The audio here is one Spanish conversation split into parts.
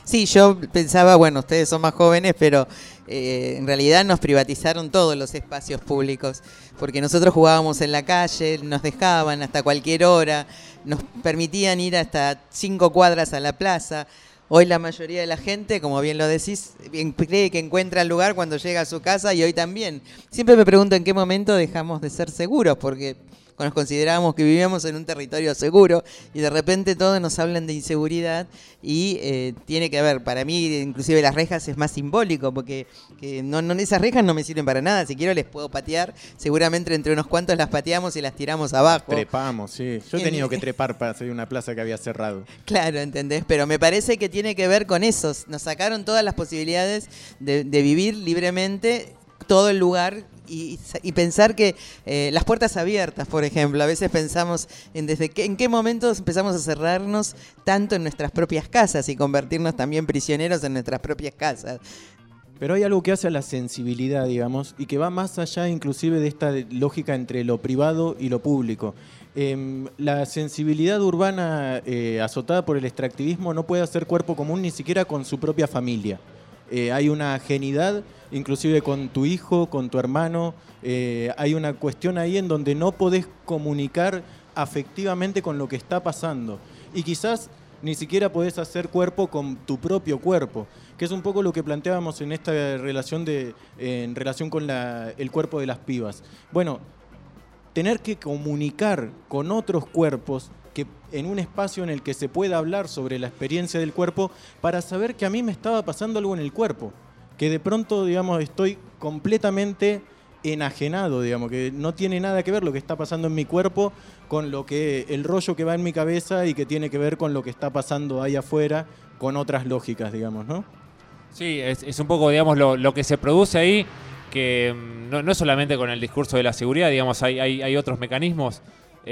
Sí, yo pensaba, bueno, ustedes son más jóvenes, pero en realidad nos privatizaron todos los espacios públicos, porque nosotros jugábamos en la calle, nos dejaban hasta cualquier hora, nos permitían ir hasta 5 cuadras a la plaza. Hoy la mayoría de la gente, como bien lo decís, cree que encuentra el lugar cuando llega a su casa, y hoy también. Siempre me pregunto en qué momento dejamos de ser seguros, porque nos considerábamos que vivíamos en un territorio seguro y de repente todos nos hablan de inseguridad y tiene que ver, para mí inclusive las rejas es más simbólico, porque esas rejas no me sirven para nada. Si quiero les puedo patear, seguramente entre unos cuantos las pateamos y las tiramos abajo. Trepamos, sí. Yo he tenido que trepar para salir a una plaza que había cerrado. Claro, ¿entendés? Pero me parece que tiene que ver con eso. Nos sacaron todas las posibilidades de vivir libremente todo el lugar. Y pensar que las puertas abiertas, por ejemplo, a veces pensamos en qué momentos empezamos a cerrarnos tanto en nuestras propias casas y convertirnos también prisioneros en nuestras propias casas. Pero hay algo que hace a la sensibilidad, digamos, y que va más allá inclusive de esta lógica entre lo privado y lo público. La sensibilidad urbana azotada por el extractivismo no puede hacer cuerpo común ni siquiera con su propia familia. Hay una ajenidad, inclusive con tu hijo, con tu hermano. Hay una cuestión ahí en donde no podés comunicar afectivamente con lo que está pasando. Y quizás ni siquiera podés hacer cuerpo con tu propio cuerpo, que es un poco lo que planteábamos en esta relación en relación con el cuerpo de las pibas. Bueno, tener que comunicar con otros cuerpos que en un espacio en el que se pueda hablar sobre la experiencia del cuerpo para saber que a mí me estaba pasando algo en el cuerpo, que de pronto, digamos, estoy completamente enajenado, digamos, que no tiene nada que ver lo que está pasando en mi cuerpo con el rollo que va en mi cabeza y que tiene que ver con lo que está pasando ahí afuera con otras lógicas, digamos, ¿no? Sí, es un poco, digamos, lo que se produce ahí, que no es solamente con el discurso de la seguridad, digamos, hay otros mecanismos.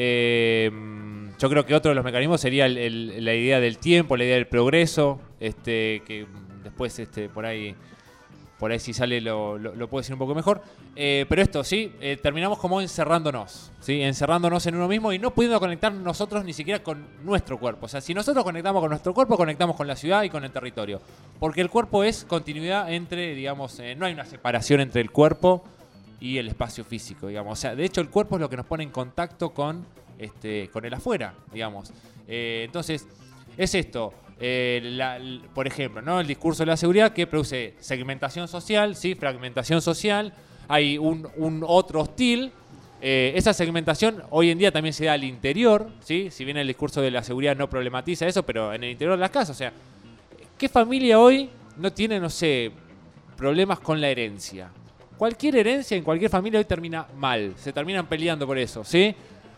Yo creo que otro de los mecanismos sería la idea del tiempo, la idea del progreso, que después por ahí si sale lo puedo decir un poco mejor. Pero esto, sí, terminamos como encerrándonos, ¿sí? Encerrándonos en uno mismo y no pudiendo conectar nosotros ni siquiera con nuestro cuerpo. O sea, si nosotros conectamos con nuestro cuerpo, conectamos con la ciudad y con el territorio. Porque el cuerpo es continuidad entre, digamos, no hay una separación entre el cuerpo y el espacio físico, digamos. O sea, de hecho, el cuerpo es lo que nos pone en contacto con el afuera, digamos. Entonces, es esto. Por ejemplo, ¿no? El discurso de la seguridad que produce segmentación social, ¿sí? Fragmentación social. Hay un otro hostil. Esa segmentación hoy en día también se da al interior, ¿sí? Si bien el discurso de la seguridad no problematiza eso, pero en el interior de las casas. O sea, ¿qué familia hoy no tiene, no sé, problemas con la herencia? Cualquier herencia en cualquier familia hoy termina mal. Se terminan peleando por eso, ¿sí?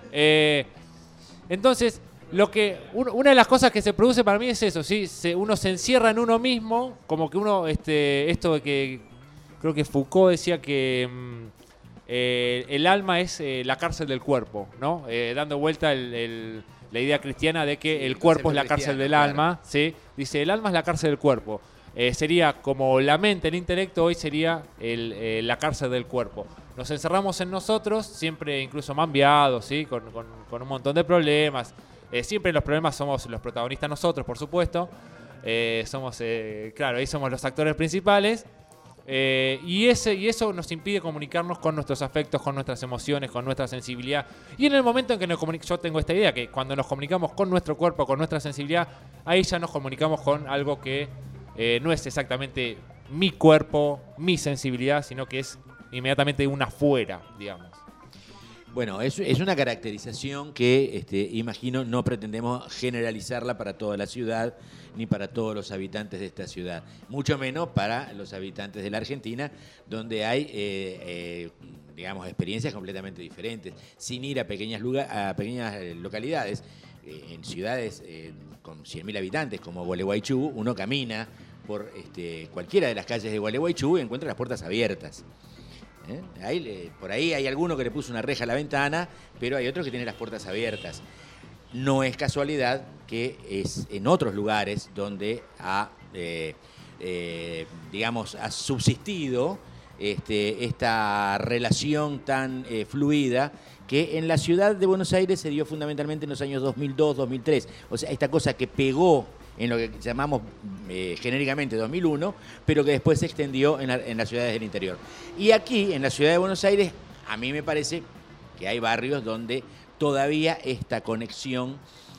Entonces, una de las cosas que se produce para mí es eso, ¿sí? Uno se encierra en uno mismo, como que uno, esto de que creo que Foucault decía que el alma es la cárcel del cuerpo, ¿no? Dando vuelta la idea cristiana de que el cuerpo es la cárcel del alma, ¿sí? Dice, el alma es la cárcel del cuerpo. Sería como la mente, el intelecto, hoy sería la cárcel del cuerpo. Nos encerramos en nosotros, siempre incluso mambiados, ¿sí? Con un montón de problemas. Siempre en los problemas somos los protagonistas nosotros, por supuesto. Claro, ahí somos los actores principales. Y eso nos impide comunicarnos con nuestros afectos, con nuestras emociones, con nuestra sensibilidad. Y en el momento en que yo tengo esta idea, que cuando nos comunicamos con nuestro cuerpo, con nuestra sensibilidad, ahí ya nos comunicamos con algo que no es exactamente mi cuerpo, mi sensibilidad, sino que es inmediatamente una afuera, digamos. Bueno, es una caracterización que imagino no pretendemos generalizarla para toda la ciudad ni para todos los habitantes de esta ciudad, mucho menos para los habitantes de la Argentina, donde hay digamos, experiencias completamente diferentes, sin ir a pequeñas localidades. En ciudades con 100.000 habitantes como Gualeguaychú, uno camina por cualquiera de las calles de Gualeguaychú y encuentra las puertas abiertas. Por ahí hay alguno que le puso una reja a la ventana, pero hay otro que tiene las puertas abiertas. No es casualidad que es en otros lugares donde ha subsistido esta relación tan fluida, que en la ciudad de Buenos Aires se dio fundamentalmente en los años 2002, 2003. O sea, esta cosa que pegó en lo que llamamos genéricamente 2001, pero que después se extendió en las ciudades del interior. Y aquí, en la ciudad de Buenos Aires, a mí me parece que hay barrios donde todavía esta conexión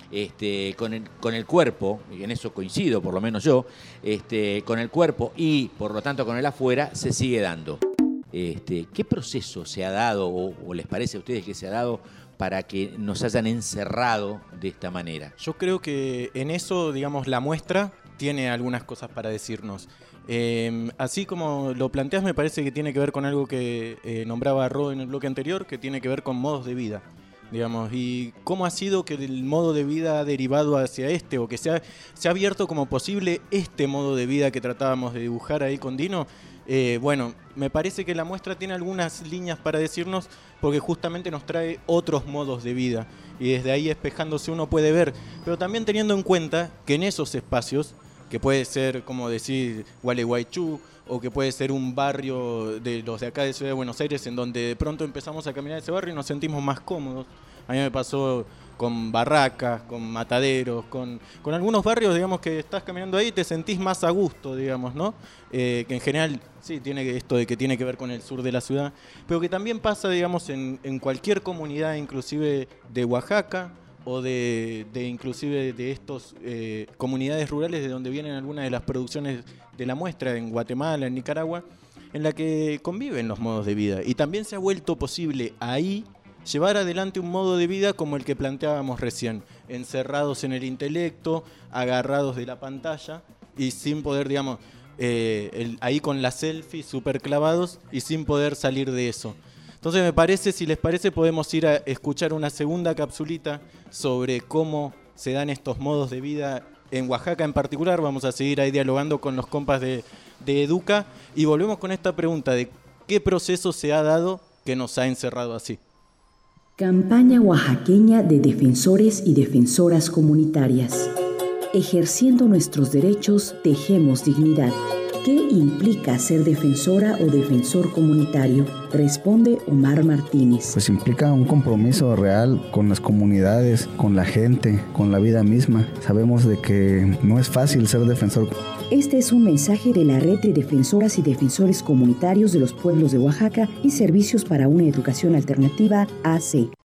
con el cuerpo, y en eso coincido, por lo menos yo, con el cuerpo y por lo tanto con el afuera, se sigue dando. ¿Qué proceso se ha dado o les parece a ustedes que se ha dado para que nos hayan encerrado de esta manera? Yo creo que en eso, digamos, la muestra tiene algunas cosas para decirnos. Así como lo planteas, me parece que tiene que ver con algo que nombraba Ro en el bloque anterior, que tiene que ver con modos de vida, digamos, y cómo ha sido que el modo de vida ha derivado hacia o que se ha abierto como posible este modo de vida que tratábamos de dibujar ahí con Dino. Bueno, me parece que la muestra tiene algunas líneas para decirnos, porque justamente nos trae otros modos de vida, y desde ahí espejándose uno puede ver, pero también teniendo en cuenta que en esos espacios, que puede ser, como decir, Gualeguaychú, o que puede ser un barrio de los de acá de Ciudad de Buenos Aires, en donde de pronto empezamos a caminar ese barrio y nos sentimos más cómodos. A mí me pasó con Barracas, con Mataderos, con algunos barrios, digamos, que estás caminando ahí y te sentís más a gusto, digamos, ¿no? Que en general, sí, tiene esto de que tiene que ver con el sur de la ciudad, pero que también pasa, digamos, en cualquier comunidad, inclusive de Oaxaca, o de inclusive de estos comunidades rurales de donde vienen algunas de las producciones de la muestra, en Guatemala, en Nicaragua, en la que conviven los modos de vida. Y también se ha vuelto posible ahí llevar adelante un modo de vida como el que planteábamos recién, encerrados en el intelecto, agarrados de la pantalla y sin poder, digamos, ahí con la selfie súper clavados y sin poder salir de eso. Entonces me parece, si les parece, podemos ir a escuchar una segunda capsulita sobre cómo se dan estos modos de vida en Oaxaca en particular. Vamos a seguir ahí dialogando con los compas de Educa y volvemos con esta pregunta de qué proceso se ha dado que nos ha encerrado así. Campaña oaxaqueña de defensores y defensoras comunitarias. Ejerciendo nuestros derechos, tejemos dignidad. ¿Qué implica ser defensora o defensor comunitario? Responde Omar Martínez. Pues implica un compromiso real con las comunidades, con la gente, con la vida misma. Sabemos de que no es fácil ser defensor. Este es un mensaje de la Red de Defensoras y Defensores Comunitarios de los Pueblos de Oaxaca y Servicios para una Educación Alternativa, AC.